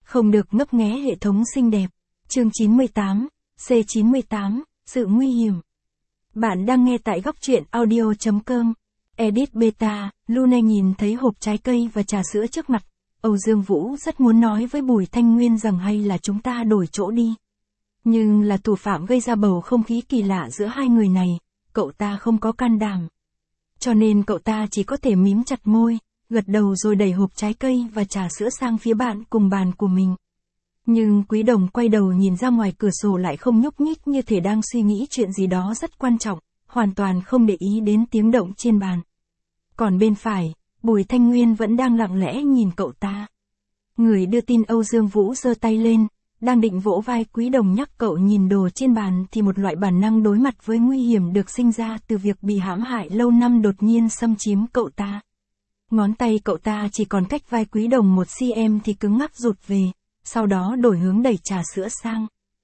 Không được ngấp nghé hệ thống xinh đẹp. Chương 98, C98, sự nguy hiểm. Bạn đang nghe tại góc truyện audio.com. Edit Beta. Luna nhìn thấy hộp trái cây và trà sữa trước mặt. Âu Dương Vũ rất muốn nói với Bùi Thanh Nguyên rằng hay là chúng ta đổi chỗ đi. Nhưng là thủ phạm gây ra bầu không khí kỳ lạ giữa hai người này, cậu ta không có can đảm. Cho nên cậu ta chỉ có thể mím chặt môi, gật đầu rồi đẩy hộp trái cây và trà sữa sang phía bạn cùng bàn của mình. Nhưng Quý Đồng quay đầu nhìn ra ngoài cửa sổ lại không nhúc nhích, như thể đang suy nghĩ chuyện gì đó rất quan trọng, hoàn toàn không để ý đến tiếng động trên bàn. Còn bên phải, Bùi Thanh Nguyên vẫn đang lặng lẽ nhìn cậu ta. Người đưa tin Âu Dương Vũ giơ tay lên, đang định vỗ vai Quý Đồng nhắc cậu nhìn đồ trên bàn thì một loại bản năng đối mặt với nguy hiểm được sinh ra từ việc bị hãm hại lâu năm đột nhiên xâm chiếm cậu ta. Ngón tay cậu ta chỉ còn cách vai Quý Đồng 1cm thì cứng ngắc rụt về, sau đó đổi hướng đẩy trà sữa sang.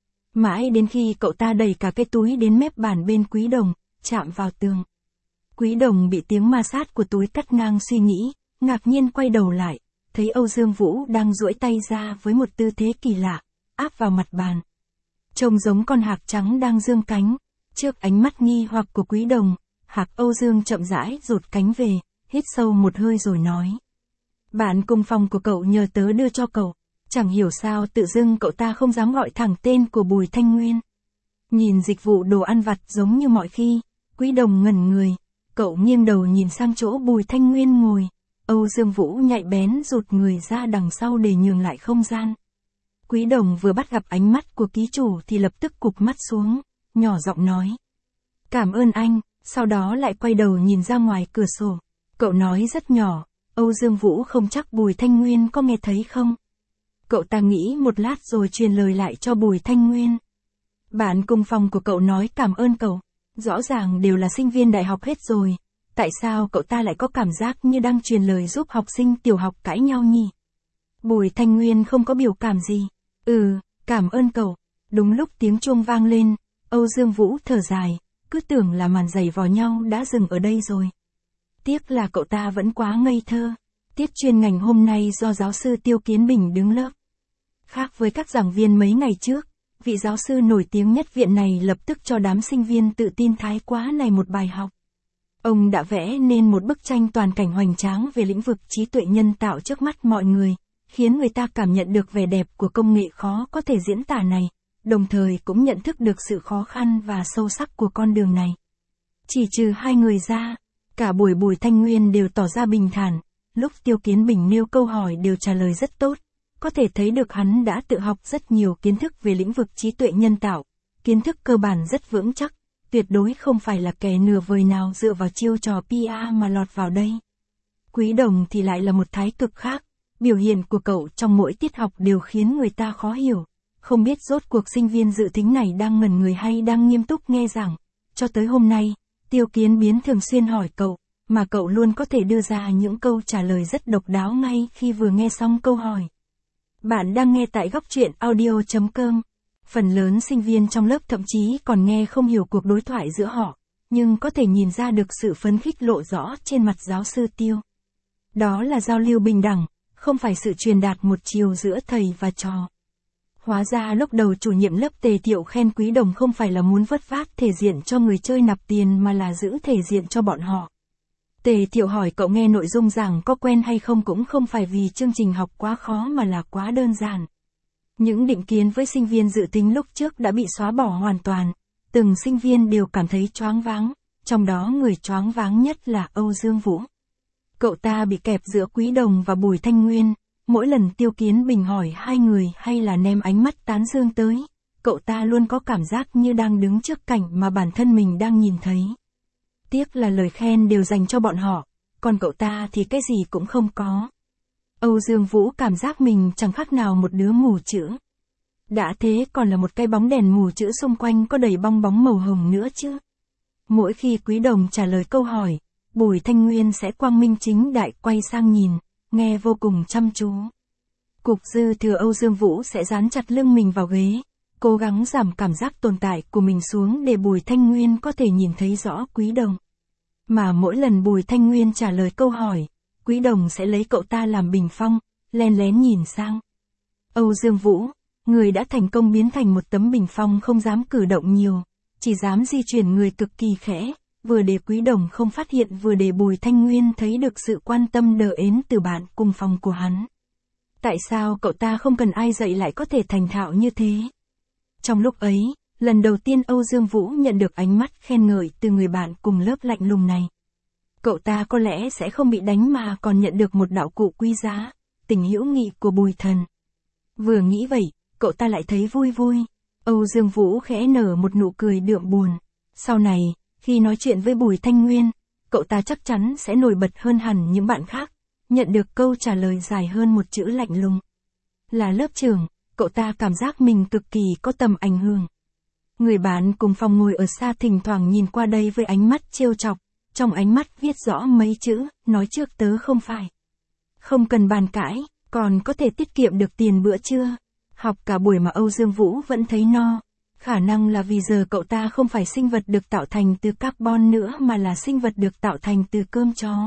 Mãi đến khi cậu ta đẩy cả cái túi đến mép bàn bên Quý Đồng, chạm vào tường. Quý Đồng bị tiếng ma sát của túi cắt ngang suy nghĩ, ngạc nhiên quay đầu lại, thấy Âu Dương Vũ đang duỗi tay ra với một tư thế kỳ lạ, áp vào mặt bàn. Trông giống con hạc trắng đang dương cánh. Trước ánh mắt nghi hoặc của Quý Đồng, hạc Âu Dương chậm rãi rụt cánh về, hít sâu một hơi rồi nói. Bạn cùng phòng của cậu nhờ tớ đưa cho cậu. Chẳng hiểu sao tự dưng cậu ta không dám gọi thẳng tên của Bùi Thanh Nguyên. Nhìn dịch vụ đồ ăn vặt giống như mọi khi, Quý Đồng ngẩn người, cậu nghiêng đầu nhìn sang chỗ Bùi Thanh Nguyên ngồi. Âu Dương Vũ nhạy bén rụt người ra đằng sau để nhường lại không gian. Quý Đồng vừa bắt gặp ánh mắt của ký chủ thì lập tức cụp mắt xuống, nhỏ giọng nói. Cảm ơn anh, sau đó lại quay đầu nhìn ra ngoài cửa sổ. Cậu nói rất nhỏ, Âu Dương Vũ không chắc Bùi Thanh Nguyên có nghe thấy không. Cậu ta nghĩ một lát rồi truyền lời lại cho Bùi Thanh Nguyên. Bạn cùng phòng của cậu nói cảm ơn cậu, rõ ràng đều là sinh viên đại học hết rồi, tại sao cậu ta lại có cảm giác như đang truyền lời giúp học sinh tiểu học cãi nhau nhỉ? Bùi Thanh Nguyên không có biểu cảm gì. Cảm ơn cậu. Đúng lúc tiếng chuông vang lên, Âu Dương Vũ thở dài, cứ tưởng là màn giày vò nhau đã dừng ở đây rồi. Tiếc là cậu ta vẫn quá ngây thơ. Tiết chuyên ngành hôm nay do giáo sư Tiêu Kiến Bình đứng lớp. Khác với các giảng viên mấy ngày trước, vị giáo sư nổi tiếng nhất viện này lập tức cho đám sinh viên tự tin thái quá này một bài học. Ông đã vẽ nên một bức tranh toàn cảnh hoành tráng về lĩnh vực trí tuệ nhân tạo trước mắt mọi người, khiến người ta cảm nhận được vẻ đẹp của công nghệ khó có thể diễn tả này, đồng thời cũng nhận thức được sự khó khăn và sâu sắc của con đường này. Chỉ trừ hai người ra, cả buổi Bùi Thanh Nguyên đều tỏ ra bình thản, lúc Tiêu Kiến Bình nêu câu hỏi đều trả lời rất tốt, có thể thấy được hắn đã tự học rất nhiều kiến thức về lĩnh vực trí tuệ nhân tạo, kiến thức cơ bản rất vững chắc, tuyệt đối không phải là kẻ nửa vời nào dựa vào chiêu trò PR mà lọt vào đây. Quý Đồng thì lại là một thái cực khác, biểu hiện của cậu trong mỗi tiết học đều khiến người ta khó hiểu, không biết rốt cuộc sinh viên dự thính này đang ngẩn người hay đang nghiêm túc nghe giảng. Cho tới hôm nay, Tiêu Kiến Biến thường xuyên hỏi cậu, mà cậu luôn có thể đưa ra những câu trả lời rất độc đáo ngay khi vừa nghe xong câu hỏi. Bạn đang nghe tại góc truyện audio.com. Phần lớn sinh viên trong lớp thậm chí còn nghe không hiểu cuộc đối thoại giữa họ, nhưng có thể nhìn ra được sự phấn khích lộ rõ trên mặt giáo sư Tiêu. Đó là giao lưu bình đẳng, không phải sự truyền đạt một chiều giữa thầy và trò. Hóa ra lúc đầu chủ nhiệm lớp Tề Thiệu khen Quý Đồng không phải là muốn vớt vát thể diện cho người chơi nạp tiền mà là giữ thể diện cho bọn họ. Tề Thiệu hỏi cậu nghe nội dung giảng có quen hay không cũng không phải vì chương trình học quá khó mà là quá đơn giản. Những định kiến với sinh viên dự tính lúc trước đã bị xóa bỏ hoàn toàn, từng sinh viên đều cảm thấy choáng váng, trong đó người choáng váng nhất là Âu Dương Vũ. Cậu ta bị kẹp giữa Quý Đồng và Bùi Thanh Nguyên, mỗi lần Tiêu Kiến Bình hỏi hai người hay là ném ánh mắt tán dương tới, cậu ta luôn có cảm giác như đang đứng trước cảnh mà bản thân mình đang nhìn thấy. Tiếc là lời khen đều dành cho bọn họ, còn cậu ta thì cái gì cũng không có. Âu Dương Vũ cảm giác mình chẳng khác nào một đứa mù chữ. Đã thế còn là một cái bóng đèn mù chữ xung quanh có đầy bong bóng màu hồng nữa chứ. Mỗi khi Quý Đồng trả lời câu hỏi, Bùi Thanh Nguyên sẽ quang minh chính đại quay sang nhìn, nghe vô cùng chăm chú. Cục dư thừa Âu Dương Vũ sẽ dán chặt lưng mình vào ghế, cố gắng giảm cảm giác tồn tại của mình xuống để Bùi Thanh Nguyên có thể nhìn thấy rõ Quý Đồng. Mà mỗi lần Bùi Thanh Nguyên trả lời câu hỏi, Quý Đồng sẽ lấy cậu ta làm bình phong, len lén nhìn sang. Âu Dương Vũ, người đã thành công biến thành một tấm bình phong không dám cử động nhiều, chỉ dám di chuyển người cực kỳ khẽ, vừa để Quý Đồng không phát hiện vừa để Bùi Thanh Nguyên thấy được sự quan tâm đờ ến từ bạn cùng phòng của hắn. Tại sao cậu ta không cần ai dạy lại có thể thành thạo như thế? Trong lúc ấy, lần đầu tiên Âu Dương Vũ nhận được ánh mắt khen ngợi từ người bạn cùng lớp lạnh lùng này. Cậu ta có lẽ sẽ không bị đánh mà còn nhận được một đạo cụ quý giá, tình hữu nghị của Bùi Thần. Vừa nghĩ vậy, cậu ta lại thấy vui vui. Âu Dương Vũ khẽ nở một nụ cười đượm buồn. Sau này, khi nói chuyện với Bùi Thanh Nguyên, cậu ta chắc chắn sẽ nổi bật hơn hẳn những bạn khác, nhận được câu trả lời dài hơn một chữ lạnh lùng. Là lớp trưởng, cậu ta cảm giác mình cực kỳ có tầm ảnh hưởng. Người bạn cùng phòng ngồi ở xa thỉnh thoảng nhìn qua đây với ánh mắt trêu chọc, trong ánh mắt viết rõ mấy chữ, nói trước tớ không phải. Không cần bàn cãi, còn có thể tiết kiệm được tiền bữa trưa. Học cả buổi mà Âu Dương Vũ vẫn thấy no. Khả năng là vì giờ cậu ta không phải sinh vật được tạo thành từ carbon nữa mà là sinh vật được tạo thành từ cơm chó.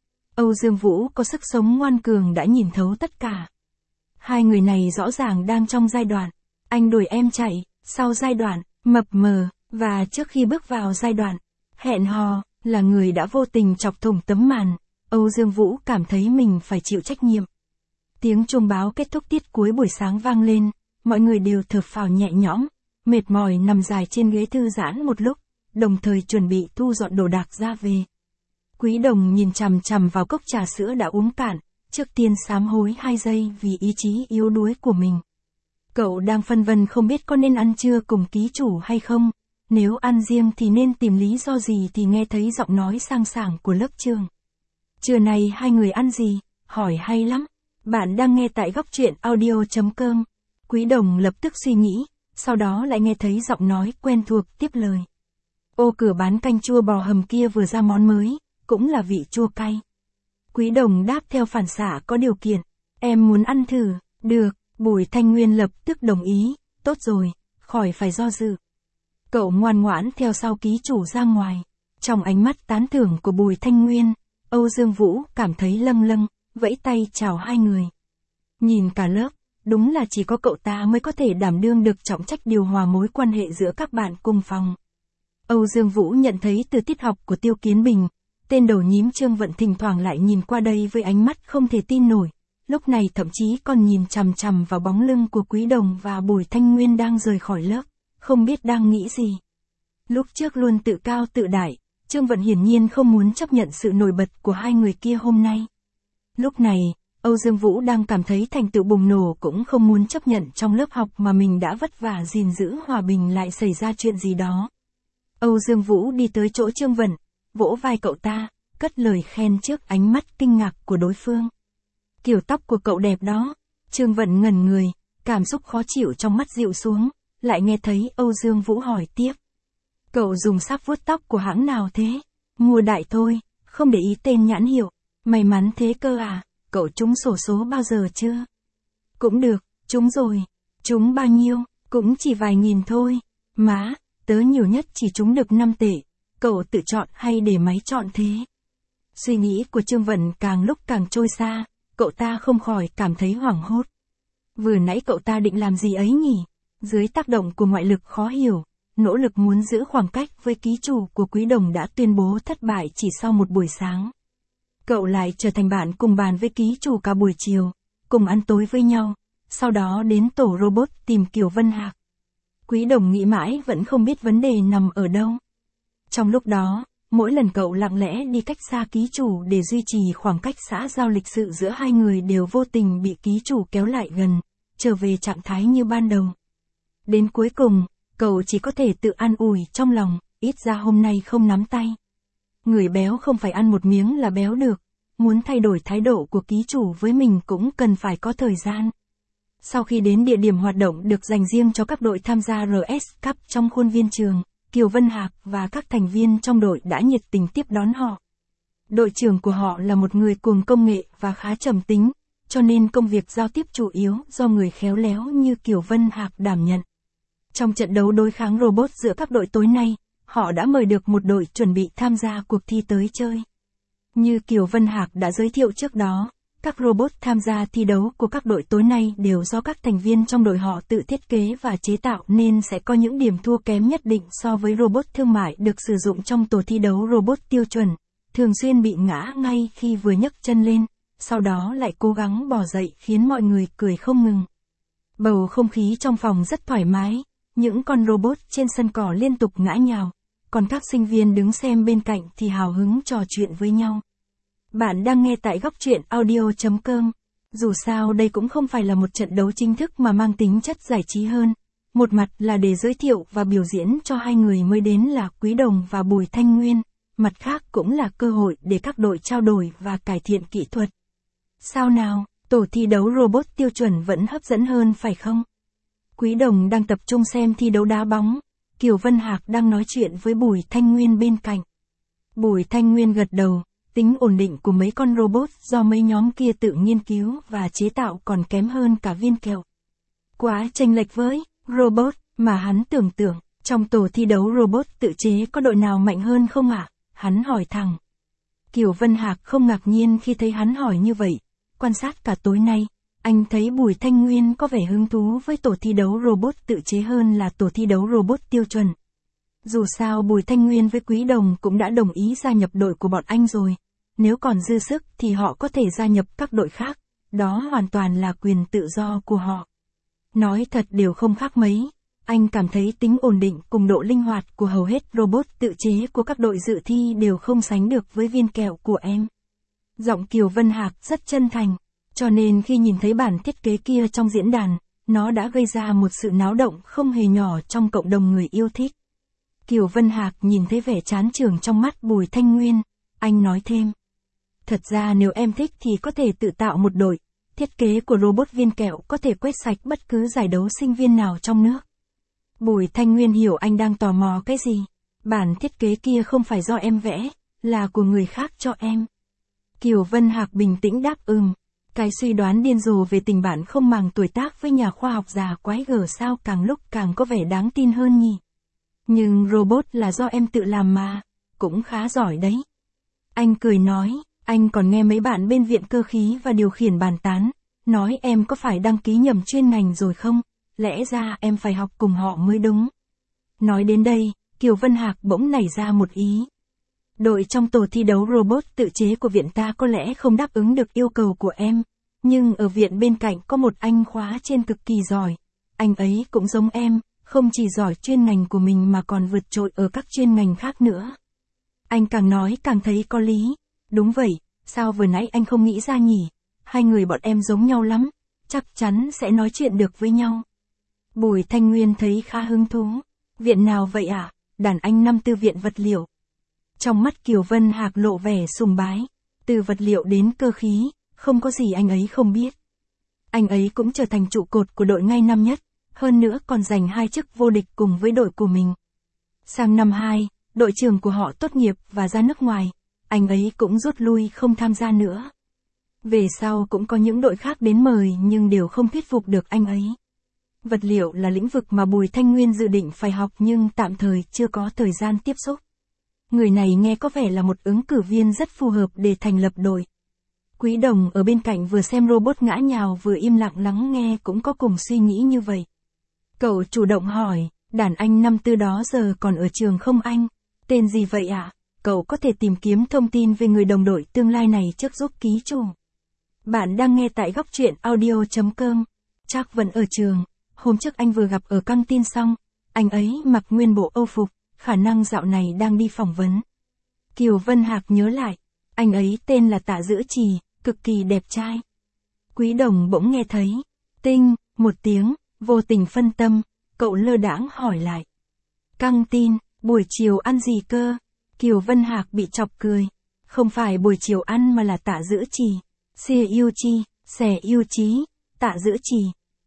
Âu Dương Vũ có sức sống ngoan cường đã nhìn thấu tất cả. Hai người này rõ ràng đang trong giai đoạn anh đuổi em chạy, sau giai đoạn mập mờ, và trước khi bước vào giai đoạn hẹn hò, là người đã vô tình chọc thủng tấm màn. Âu Dương Vũ cảm thấy mình phải chịu trách nhiệm. Tiếng chuông báo kết thúc tiết cuối buổi sáng vang lên, mọi người đều thở phào nhẹ nhõm, mệt mỏi nằm dài trên ghế thư giãn một lúc, đồng thời chuẩn bị thu dọn đồ đạc ra về. Quý Đồng nhìn chằm chằm vào cốc trà sữa đã uống cạn, trước tiên sám hối 2 giây vì ý chí yếu đuối của mình. Cậu đang phân vân không biết có nên ăn trưa cùng ký chủ hay không, nếu ăn riêng thì nên tìm lý do gì thì nghe thấy giọng nói sang sảng của lớp trưởng. Trưa nay hai người ăn gì? Hỏi hay lắm. Bạn đang nghe tại góc truyện audio.com. Quý Đồng lập tức suy nghĩ, sau đó lại nghe thấy giọng nói quen thuộc tiếp lời. Ô cửa bán canh chua bò hầm kia vừa ra món mới, cũng là vị chua cay. Quý Đồng đáp theo phản xạ có điều kiện. Em muốn ăn thử, được, Bùi Thanh Nguyên lập tức đồng ý, tốt rồi, khỏi phải do dự. Cậu ngoan ngoãn theo sau ký chủ ra ngoài. Trong ánh mắt tán thưởng của Bùi Thanh Nguyên, Âu Dương Vũ cảm thấy lâng lâng, vẫy tay chào hai người. Nhìn cả lớp, đúng là chỉ có cậu ta mới có thể đảm đương được trọng trách điều hòa mối quan hệ giữa các bạn cùng phòng. Âu Dương Vũ nhận thấy từ tiết học của Tiêu Kiến Bình, tên đầu nhím Trương Vận thỉnh thoảng lại nhìn qua đây với ánh mắt không thể tin nổi, lúc này thậm chí còn nhìn chằm chằm vào bóng lưng của Quý Đồng và Bùi Thanh Nguyên đang rời khỏi lớp, không biết đang nghĩ gì. Lúc trước luôn tự cao tự đại, Trương Vận hiển nhiên không muốn chấp nhận sự nổi bật của hai người kia hôm nay. Lúc này, Âu Dương Vũ đang cảm thấy thành tựu bùng nổ cũng không muốn chấp nhận trong lớp học mà mình đã vất vả gìn giữ hòa bình lại xảy ra chuyện gì đó. Âu Dương Vũ đi tới chỗ Trương Vận, vỗ vai cậu ta, cất lời khen trước ánh mắt kinh ngạc của đối phương. Kiểu tóc của cậu đẹp đó. Trương Vận ngẩn người, cảm xúc khó chịu trong mắt dịu xuống, lại nghe thấy Âu Dương Vũ hỏi tiếp. Cậu dùng sáp vuốt tóc của hãng nào thế? Mua đại thôi, không để ý tên nhãn hiệu. May mắn thế cơ à, cậu trúng xổ số bao giờ chưa? Cũng được, trúng rồi. Trúng bao nhiêu? Cũng chỉ vài nghìn thôi. Má, tớ nhiều nhất chỉ trúng được 5 tệ. Cậu tự chọn hay để máy chọn thế? Suy nghĩ của Trương Vận càng lúc càng trôi xa, cậu ta không khỏi cảm thấy hoảng hốt. Vừa nãy cậu ta định làm gì ấy nhỉ? Dưới tác động của ngoại lực khó hiểu, nỗ lực muốn giữ khoảng cách với ký chủ của Quý Đồng đã tuyên bố thất bại chỉ sau một buổi sáng. Cậu lại trở thành bạn cùng bàn với ký chủ cả buổi chiều, cùng ăn tối với nhau, sau đó đến tổ robot tìm Kiều Vân Hạc. Quý Đồng nghĩ mãi vẫn không biết vấn đề nằm ở đâu. Trong lúc đó, mỗi lần cậu lặng lẽ đi cách xa ký chủ để duy trì khoảng cách xã giao lịch sự giữa hai người đều vô tình bị ký chủ kéo lại gần, trở về trạng thái như ban đầu. Đến cuối cùng, cậu chỉ có thể tự an ủi trong lòng, ít ra hôm nay không nắm tay. Người béo không phải ăn một miếng là béo được, muốn thay đổi thái độ của ký chủ với mình cũng cần phải có thời gian. Sau khi đến địa điểm hoạt động được dành riêng cho các đội tham gia RS Cup trong khuôn viên trường, Kiều Vân Hạc và các thành viên trong đội đã nhiệt tình tiếp đón họ. Đội trưởng của họ là một người cuồng công nghệ và khá trầm tính, cho nên công việc giao tiếp chủ yếu do người khéo léo như Kiều Vân Hạc đảm nhận. Trong trận đấu đối kháng robot giữa các đội tối nay, họ đã mời được một đội chuẩn bị tham gia cuộc thi tới chơi. Như Kiều Vân Hạc đã giới thiệu trước đó, Các robot tham gia thi đấu của các đội tối nay đều do các thành viên trong đội họ tự thiết kế và chế tạo nên sẽ có những điểm thua kém nhất định so với robot thương mại được sử dụng trong tổ thi đấu robot tiêu chuẩn, thường xuyên bị ngã ngay khi vừa nhấc chân lên, sau đó lại cố gắng bò dậy khiến mọi người cười không ngừng. Bầu không khí trong phòng rất thoải mái, những con robot trên sân cỏ liên tục ngã nhào, còn các sinh viên đứng xem bên cạnh thì hào hứng trò chuyện với nhau. Bạn đang nghe tại góc truyện audio.com. Dù sao đây cũng không phải là một trận đấu chính thức mà mang tính chất giải trí hơn. Một mặt là để giới thiệu và biểu diễn cho hai người mới đến là Quý Đồng và Bùi Thanh Nguyên, mặt khác cũng là cơ hội để các đội trao đổi và cải thiện kỹ thuật. Sao nào, tổ thi đấu robot tiêu chuẩn vẫn hấp dẫn hơn phải không? Quý Đồng đang tập trung xem thi đấu đá bóng, Kiều Vân Hạc đang nói chuyện với Bùi Thanh Nguyên bên cạnh. Bùi Thanh Nguyên gật đầu. Tính ổn định của mấy con robot do mấy nhóm kia tự nghiên cứu và chế tạo còn kém hơn cả viên kẹo. Quá chênh lệch với robot mà hắn tưởng tượng. Trong tổ thi đấu robot tự chế có đội nào mạnh hơn không ạ? Hắn hỏi thẳng. Kiều Vân Hạc không ngạc nhiên khi thấy hắn hỏi như vậy. Quan sát cả tối nay, anh thấy Bùi Thanh Nguyên có vẻ hứng thú với tổ thi đấu robot tự chế hơn là tổ thi đấu robot tiêu chuẩn. Dù sao Bùi Thanh Nguyên với Quý Đồng cũng đã đồng ý gia nhập đội của bọn anh rồi. Nếu còn dư sức thì họ có thể gia nhập các đội khác, đó hoàn toàn là quyền tự do của họ. Nói thật đều không khác mấy, anh cảm thấy tính ổn định cùng độ linh hoạt của hầu hết robot tự chế của các đội dự thi đều không sánh được với viên kẹo của em. Giọng Kiều Vân Hạc rất chân thành, cho nên khi nhìn thấy bản thiết kế kia trong diễn đàn, nó đã gây ra một sự náo động không hề nhỏ trong cộng đồng người yêu thích. Kiều Vân Hạc nhìn thấy vẻ chán chường trong mắt Bùi Thanh Nguyên, anh nói thêm. Thật ra nếu em thích thì có thể tự tạo một đội, thiết kế của robot viên kẹo có thể quét sạch bất cứ giải đấu sinh viên nào trong nước. Bùi Thanh Nguyên hiểu anh đang tò mò cái gì. Bản thiết kế kia không phải do em vẽ, là của người khác cho em. Kiều Vân Hạc bình tĩnh đáp cái suy đoán điên rồ về tình bạn không màng tuổi tác với nhà khoa học già quái gở sao càng lúc càng có vẻ đáng tin hơn nhỉ. Nhưng robot là do em tự làm mà, cũng khá giỏi đấy. Anh cười nói. Anh còn nghe mấy bạn bên viện cơ khí và điều khiển bàn tán, nói em có phải đăng ký nhầm chuyên ngành rồi không, lẽ ra em phải học cùng họ mới đúng. Nói đến đây, Kiều Vân Hạc bỗng nảy ra một ý. Đội trong tổ thi đấu robot tự chế của viện ta có lẽ không đáp ứng được yêu cầu của em, nhưng ở viện bên cạnh có một anh khóa trên cực kỳ giỏi. Anh ấy cũng giống em, không chỉ giỏi chuyên ngành của mình mà còn vượt trội ở các chuyên ngành khác nữa. Anh càng nói càng thấy có lý. Đúng vậy, sao vừa nãy anh không nghĩ ra nhỉ? Hai người bọn em giống nhau lắm, chắc chắn sẽ nói chuyện được với nhau. Bùi Thanh Nguyên thấy khá hứng thú. Viện nào vậy ạ? Đàn anh năm tư viện vật liệu. Trong mắt Kiều Vân Hạc lộ vẻ sùng bái. Từ vật liệu đến cơ khí, không có gì anh ấy không biết. Anh ấy cũng trở thành trụ cột của đội ngay năm nhất, hơn nữa còn giành 2 chức vô địch cùng với đội của mình. Sang năm 2, đội trưởng của họ tốt nghiệp và ra nước ngoài. Anh ấy cũng rút lui không tham gia nữa. Về sau cũng có những đội khác đến mời nhưng đều không thuyết phục được anh ấy. Vật liệu là lĩnh vực mà Bùi Thanh Nguyên dự định phải học nhưng tạm thời chưa có thời gian tiếp xúc. Người này nghe có vẻ là một ứng cử viên rất phù hợp để thành lập đội. Quý Đồng ở bên cạnh vừa xem robot ngã nhào vừa im lặng lắng nghe cũng có cùng suy nghĩ như vậy. Cậu chủ động hỏi, đàn anh năm tư đó giờ còn ở trường không anh? Tên gì vậy ạ? Cậu có thể tìm kiếm thông tin về người đồng đội tương lai này trước giúp ký chủ. Bạn đang nghe tại góc truyện audio.com. Chắc vẫn ở trường. Hôm trước anh vừa gặp ở căng tin xong. Anh ấy mặc nguyên bộ âu phục, khả năng dạo này đang đi phỏng vấn. Kiều Vân Hạc nhớ lại. Anh ấy tên là Tạ Dữ Trì, cực kỳ đẹp trai. Quý Đồng bỗng nghe thấy. Tinh, một tiếng, vô tình phân tâm. Cậu lơ đãng hỏi lại. Căng tin, buổi chiều ăn gì cơ? Kiều Vân Hạc bị chọc cười. Không phải buổi chiều ăn mà là Tạ Dữ Trì. Siêu chi, xẻ yêu chí, Tạ Dữ Trì.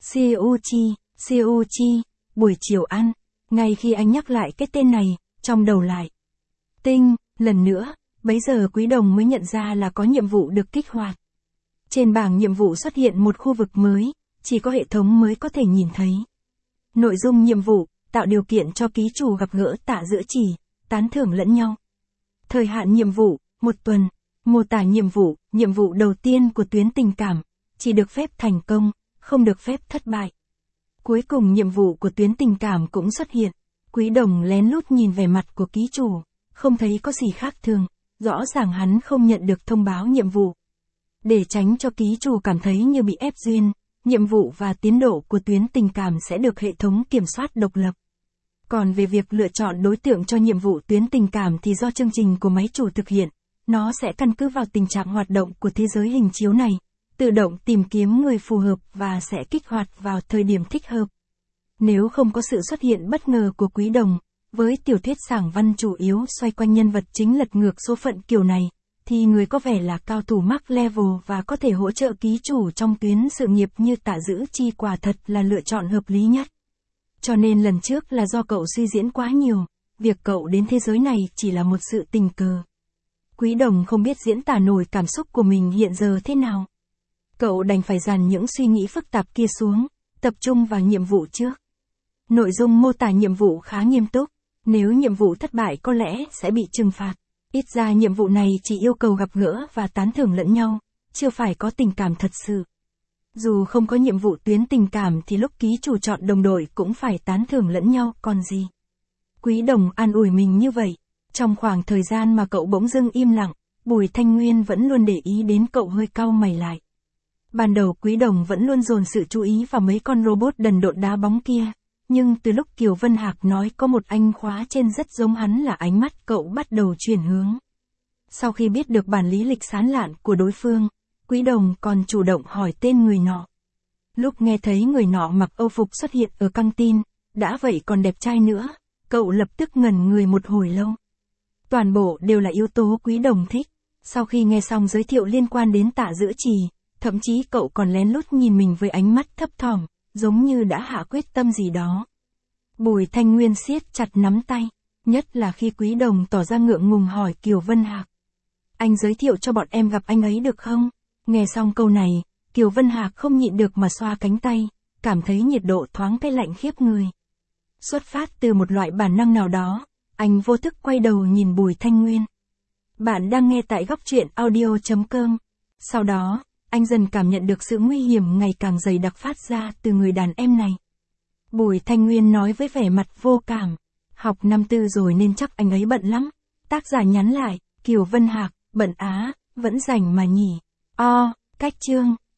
Siêu chi, buổi chiều ăn. Ngay khi anh nhắc lại cái tên này, trong đầu lại. Tinh, lần nữa, bấy giờ Quý Đồng mới nhận ra là có nhiệm vụ được kích hoạt. Trên bảng nhiệm vụ xuất hiện một khu vực mới, chỉ có hệ thống mới có thể nhìn thấy. Nội dung nhiệm vụ, tạo điều kiện cho ký chủ gặp gỡ Tạ Dữ Trì, tán thưởng lẫn nhau. Thời hạn nhiệm vụ, 1 tuần. Mô tả nhiệm vụ đầu tiên của tuyến tình cảm, chỉ được phép thành công, không được phép thất bại. Cuối cùng nhiệm vụ của tuyến tình cảm cũng xuất hiện. Quý Đồng lén lút nhìn vẻ mặt của ký chủ, không thấy có gì khác thường, rõ ràng hắn không nhận được thông báo nhiệm vụ. Để tránh cho ký chủ cảm thấy như bị ép duyên, nhiệm vụ và tiến độ của tuyến tình cảm sẽ được hệ thống kiểm soát độc lập. Còn về việc lựa chọn đối tượng cho nhiệm vụ tuyến tình cảm thì do chương trình của máy chủ thực hiện, nó sẽ căn cứ vào tình trạng hoạt động của thế giới hình chiếu này, tự động tìm kiếm người phù hợp và sẽ kích hoạt vào thời điểm thích hợp. Nếu không có sự xuất hiện bất ngờ của Quý Đồng, với tiểu thuyết sảng văn chủ yếu xoay quanh nhân vật chính lật ngược số phận kiểu này, thì người có vẻ là cao thủ max level và có thể hỗ trợ ký chủ trong tuyến sự nghiệp như Tạ Dữ Chi quả thật là lựa chọn hợp lý nhất. Cho nên lần trước là do cậu suy diễn quá nhiều, việc cậu đến thế giới này chỉ là một sự tình cờ. Quý Đồng không biết diễn tả nổi cảm xúc của mình hiện giờ thế nào. Cậu đành phải dàn những suy nghĩ phức tạp kia xuống, tập trung vào nhiệm vụ trước. Nội dung mô tả nhiệm vụ khá nghiêm túc, nếu nhiệm vụ thất bại có lẽ sẽ bị trừng phạt. Ít ra nhiệm vụ này chỉ yêu cầu gặp gỡ và tán thưởng lẫn nhau, chưa phải có tình cảm thật sự. Dù không có nhiệm vụ tuyến tình cảm thì lúc ký chủ chọn đồng đội cũng phải tán thưởng lẫn nhau còn gì. Quý Đồng an ủi mình như vậy. Trong khoảng thời gian mà cậu bỗng dưng im lặng, Bùi Thanh Nguyên vẫn luôn để ý đến cậu hơi cau mày lại. Ban đầu Quý Đồng vẫn luôn dồn sự chú ý vào mấy con robot đần độn đá bóng kia, nhưng từ lúc Kiều Vân Hạc nói có một anh khóa trên rất giống hắn là ánh mắt cậu bắt đầu chuyển hướng. Sau khi biết được bản lý lịch sán lạn của đối phương, Quý Đồng còn chủ động hỏi tên người nọ. Lúc nghe thấy người nọ mặc âu phục xuất hiện ở căng tin, đã vậy còn đẹp trai nữa, cậu lập tức ngẩn người một hồi lâu. Toàn bộ đều là yếu tố Quý Đồng thích. Sau khi nghe xong giới thiệu liên quan đến Tạ Dữ Trì, thậm chí cậu còn lén lút nhìn mình với ánh mắt thấp thỏm, giống như đã hạ quyết tâm gì đó. Bùi Thanh Nguyên siết chặt nắm tay, nhất là khi Quý Đồng tỏ ra ngượng ngùng hỏi Kiều Vân Hạc. Anh giới thiệu cho bọn em gặp anh ấy được không? Nghe xong câu này, Kiều Vân Hạc không nhịn được mà xoa cánh tay, cảm thấy nhiệt độ thoáng cái lạnh khiếp người. Xuất phát từ một loại bản năng nào đó, anh vô thức quay đầu nhìn Bùi Thanh Nguyên. Bạn đang nghe tại góc truyện audio.com. Sau đó, anh dần cảm nhận được sự nguy hiểm ngày càng dày đặc phát ra từ người đàn em này. Bùi Thanh Nguyên nói với vẻ mặt vô cảm. Học năm tư rồi nên chắc anh ấy bận lắm. Tác giả nhắn lại, Kiều Vân Hạc, bận á, vẫn rảnh mà nhỉ. Cách chương.